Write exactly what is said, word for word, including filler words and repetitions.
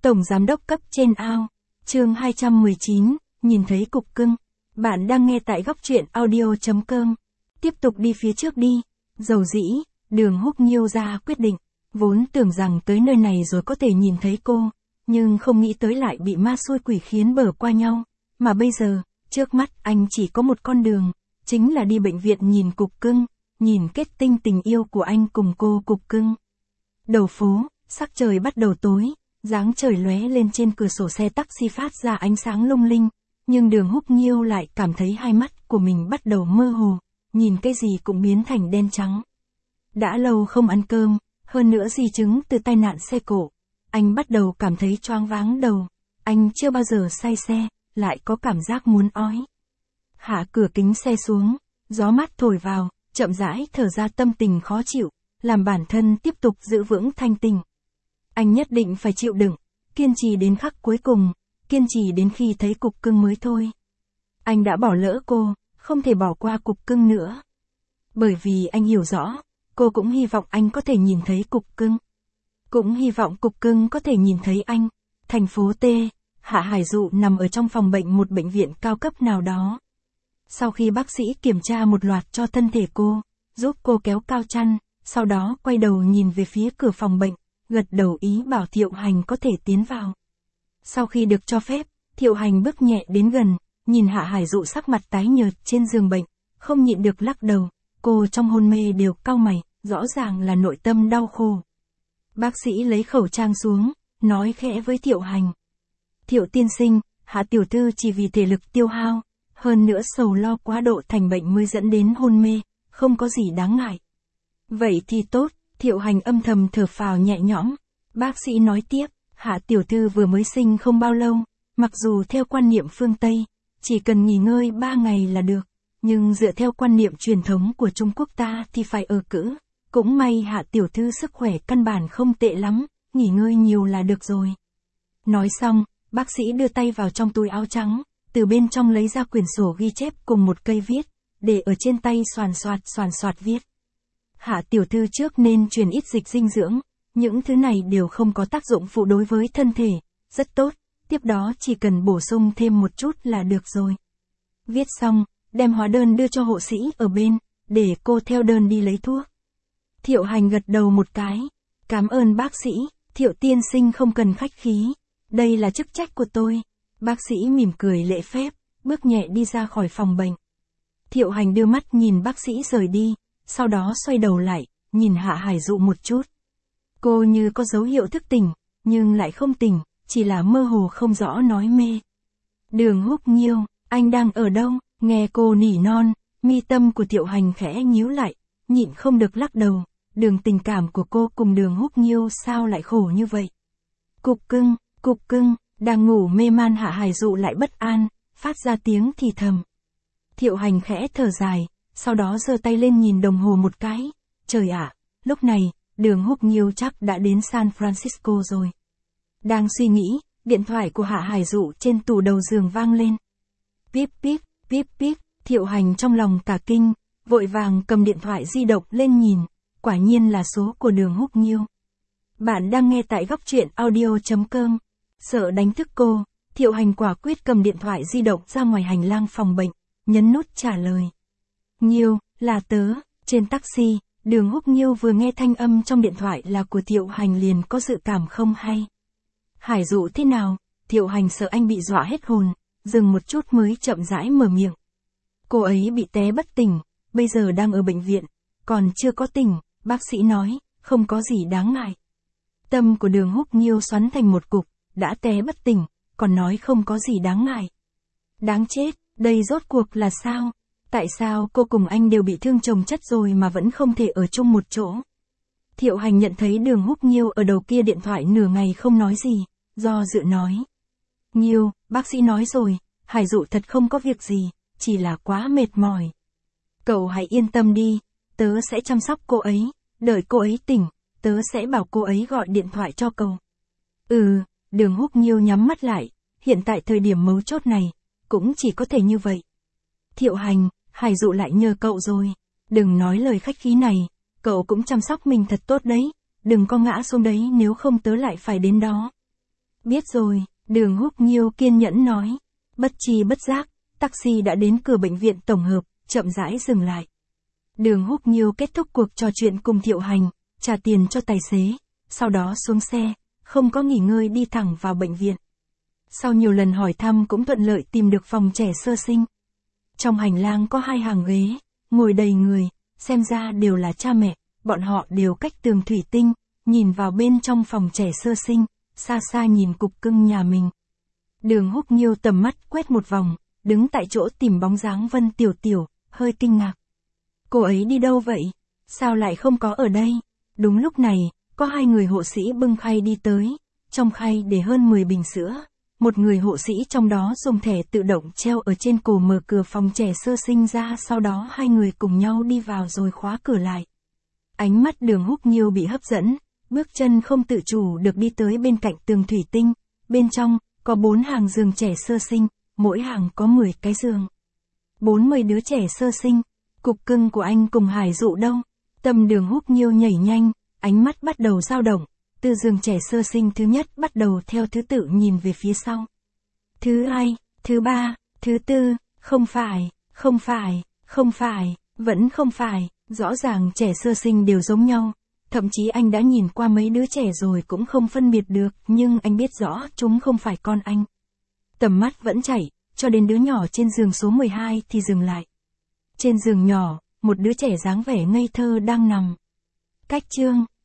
Tổng giám đốc cấp trên ao. Chương hai trăm mười chín, nhìn thấy cục cưng. Bạn đang nghe tại góc truyện audio chấm com. Tiếp tục đi phía trước đi. Dầu dĩ, Đường Húc Nhiêu ra quyết định. Vốn tưởng rằng tới nơi này rồi có thể nhìn thấy cô, nhưng không nghĩ tới lại bị ma xui quỷ khiến bở qua nhau. Mà bây giờ, trước mắt anh chỉ có một con đường, chính là đi bệnh viện nhìn cục cưng, nhìn kết tinh tình yêu của anh cùng cô cục cưng. Đầu phố, sắc trời bắt đầu tối, dáng trời lóe lên trên cửa sổ xe taxi phát ra ánh sáng lung linh, nhưng Đường Húc Nhiêu lại cảm thấy hai mắt của mình bắt đầu mơ hồ, nhìn cái gì cũng biến thành đen trắng. Đã lâu không ăn cơm, hơn nữa di chứng từ tai nạn xe cộ, anh bắt đầu cảm thấy choáng váng đầu, anh chưa bao giờ say xe, lại có cảm giác muốn ói. Hạ cửa kính xe xuống, gió mát thổi vào, chậm rãi thở ra tâm tình khó chịu, làm bản thân tiếp tục giữ vững thanh tình. Anh nhất định phải chịu đựng, kiên trì đến khắc cuối cùng, kiên trì đến khi thấy cục cưng mới thôi. Anh đã bỏ lỡ cô, không thể bỏ qua cục cưng nữa. Bởi vì anh hiểu rõ, cô cũng hy vọng anh có thể nhìn thấy cục cưng. Cũng hy vọng cục cưng có thể nhìn thấy anh. Thành phố T, Hạ Hải Dụ nằm ở trong phòng bệnh một bệnh viện cao cấp nào đó. Sau khi bác sĩ kiểm tra một loạt cho thân thể cô, giúp cô kéo cao chăn, sau đó quay đầu nhìn về phía cửa phòng bệnh, gật đầu ý bảo Thiệu Hành có thể tiến vào. Sau khi được cho phép, Thiệu Hành bước nhẹ đến gần, nhìn Hạ Hải Dụ sắc mặt tái nhợt trên giường bệnh, không nhịn được lắc đầu, cô trong hôn mê đều cau mày, rõ ràng là nội tâm đau khổ. Bác sĩ lấy khẩu trang xuống, nói khẽ với Thiệu Hành. Thiệu tiên sinh, Hạ tiểu thư chỉ vì thể lực tiêu hao, hơn nữa sầu lo quá độ thành bệnh mới dẫn đến hôn mê, không có gì đáng ngại. Vậy thì tốt, Thiệu Hành âm thầm thở phào nhẹ nhõm. Bác sĩ nói tiếp, Hạ tiểu thư vừa mới sinh không bao lâu, mặc dù theo quan niệm phương Tây, chỉ cần nghỉ ngơi ba ngày là được, nhưng dựa theo quan niệm truyền thống của Trung Quốc ta thì phải ở cữ. Cũng may Hạ tiểu thư sức khỏe căn bản không tệ lắm, nghỉ ngơi nhiều là được rồi. Nói xong, bác sĩ đưa tay vào trong túi áo trắng, từ bên trong lấy ra quyển sổ ghi chép cùng một cây viết, để ở trên tay xoàn xoạt xoàn xoạt viết. Hạ tiểu thư trước nên truyền ít dịch dinh dưỡng, những thứ này đều không có tác dụng phụ đối với thân thể, rất tốt, tiếp đó chỉ cần bổ sung thêm một chút là được rồi. Viết xong, đem hóa đơn đưa cho hộ sĩ ở bên, để cô theo đơn đi lấy thuốc. Thiệu Hành gật đầu một cái, cảm ơn bác sĩ, Thiệu tiên sinh không cần khách khí, đây là chức trách của tôi. Bác sĩ mỉm cười lễ phép, bước nhẹ đi ra khỏi phòng bệnh. Thiệu Hành đưa mắt nhìn bác sĩ rời đi, sau đó xoay đầu lại, nhìn Hạ Hải Dụ một chút. Cô như có dấu hiệu thức tỉnh, nhưng lại không tỉnh, chỉ là mơ hồ không rõ nói mê. Đường Húc Nhiêu, anh đang ở đâu? Nghe cô nỉ non, mi tâm của Thiệu Hành khẽ nhíu lại, nhịn không được lắc đầu. Đường tình cảm của cô cùng Đường Húc Nhiêu sao lại khổ như vậy? Cục cưng, cục cưng, đang ngủ mê man Hạ Hải Dụ lại bất an, phát ra tiếng thì thầm. Thiệu Hành khẽ thở dài, sau đó giơ tay lên nhìn đồng hồ một cái. Trời ạ, lúc này, Đường Húc Nhiêu chắc đã đến San Francisco rồi. Đang suy nghĩ, điện thoại của Hạ Hải Dụ trên tủ đầu giường vang lên. Píp píp, píp píp, Thiệu Hành trong lòng cả kinh, vội vàng cầm điện thoại di động lên nhìn, quả nhiên là số của Đường Húc Nhiêu. Bạn đang nghe tại góc truyện audio chấm com. Sợ đánh thức cô, Thiệu Hành quả quyết cầm điện thoại di động ra ngoài hành lang phòng bệnh, nhấn nút trả lời. Nhiêu, là tớ. Trên taxi, Đường Húc Nhiêu vừa nghe thanh âm trong điện thoại là của Thiệu Hành liền có dự cảm không hay. Hải Dụ thế nào? Thiệu Hành sợ anh bị dọa hết hồn, dừng một chút mới chậm rãi mở miệng. Cô ấy bị té bất tỉnh, bây giờ đang ở bệnh viện, còn chưa có tỉnh, bác sĩ nói, không có gì đáng ngại. Tâm của Đường Húc Nhiêu xoắn thành một cục, đã té bất tỉnh, còn nói không có gì đáng ngại. Đáng chết, đây rốt cuộc là sao? Tại sao cô cùng anh đều bị thương chồng chất rồi mà vẫn không thể ở chung một chỗ? Thiệu Hành nhận thấy Đường Húc Nhiêu ở đầu kia điện thoại nửa ngày không nói gì, do dự nói. Nhiêu, bác sĩ nói rồi, Hải Dụ thật không có việc gì, chỉ là quá mệt mỏi. Cậu hãy yên tâm đi, tớ sẽ chăm sóc cô ấy, đợi cô ấy tỉnh, tớ sẽ bảo cô ấy gọi điện thoại cho cậu. Ừ, Đường Húc Nhiêu nhắm mắt lại, hiện tại thời điểm mấu chốt này, cũng chỉ có thể như vậy. Thiệu Hành, Hải Dụ lại nhờ cậu rồi, đừng nói lời khách khí này, cậu cũng chăm sóc mình thật tốt đấy, đừng có ngã xuống đấy nếu không tớ lại phải đến đó. Biết rồi, Đường Húc Nhiêu kiên nhẫn nói. Bất chi bất giác, taxi đã đến cửa bệnh viện tổng hợp, chậm rãi dừng lại. Đường Húc Nhiêu kết thúc cuộc trò chuyện cùng Thiệu Hành, trả tiền cho tài xế, sau đó xuống xe, không có nghỉ ngơi đi thẳng vào bệnh viện. Sau nhiều lần hỏi thăm cũng thuận lợi tìm được phòng trẻ sơ sinh. Trong hành lang có hai hàng ghế, ngồi đầy người, xem ra đều là cha mẹ, bọn họ đều cách tường thủy tinh, nhìn vào bên trong phòng trẻ sơ sinh, xa xa nhìn cục cưng nhà mình. Đường Húc Nhiêu tầm mắt quét một vòng, đứng tại chỗ tìm bóng dáng Vân Tiểu Tiểu, hơi kinh ngạc. Cô ấy đi đâu vậy? Sao lại không có ở đây? Đúng lúc này, có hai người hộ sĩ bưng khay đi tới, trong khay để hơn mười bình sữa. Một người hộ sĩ trong đó dùng thẻ tự động treo ở trên cổ mở cửa phòng trẻ sơ sinh ra, sau đó hai người cùng nhau đi vào rồi khóa cửa lại. Ánh mắt Đường Húc Nhiêu bị hấp dẫn, bước chân không tự chủ được đi tới bên cạnh tường thủy tinh, bên trong, có bốn hàng giường trẻ sơ sinh, mỗi hàng có mười cái giường. bốn mươi đứa trẻ sơ sinh, cục cưng của anh cùng Hải Dụ đâu? Tâm Đường Húc Nhiêu nhảy nhanh, ánh mắt bắt đầu dao động, từ giường trẻ sơ sinh thứ nhất bắt đầu theo thứ tự nhìn về phía sau. Thứ hai, thứ ba, thứ tư, không phải, không phải, không phải, vẫn không phải, rõ ràng trẻ sơ sinh đều giống nhau. Thậm chí anh đã nhìn qua mấy đứa trẻ rồi cũng không phân biệt được, nhưng anh biết rõ chúng không phải con anh. Tầm mắt vẫn chảy, cho đến đứa nhỏ trên giường số mười hai thì dừng lại. Trên giường nhỏ, một đứa trẻ dáng vẻ ngây thơ đang nằm. Cách chương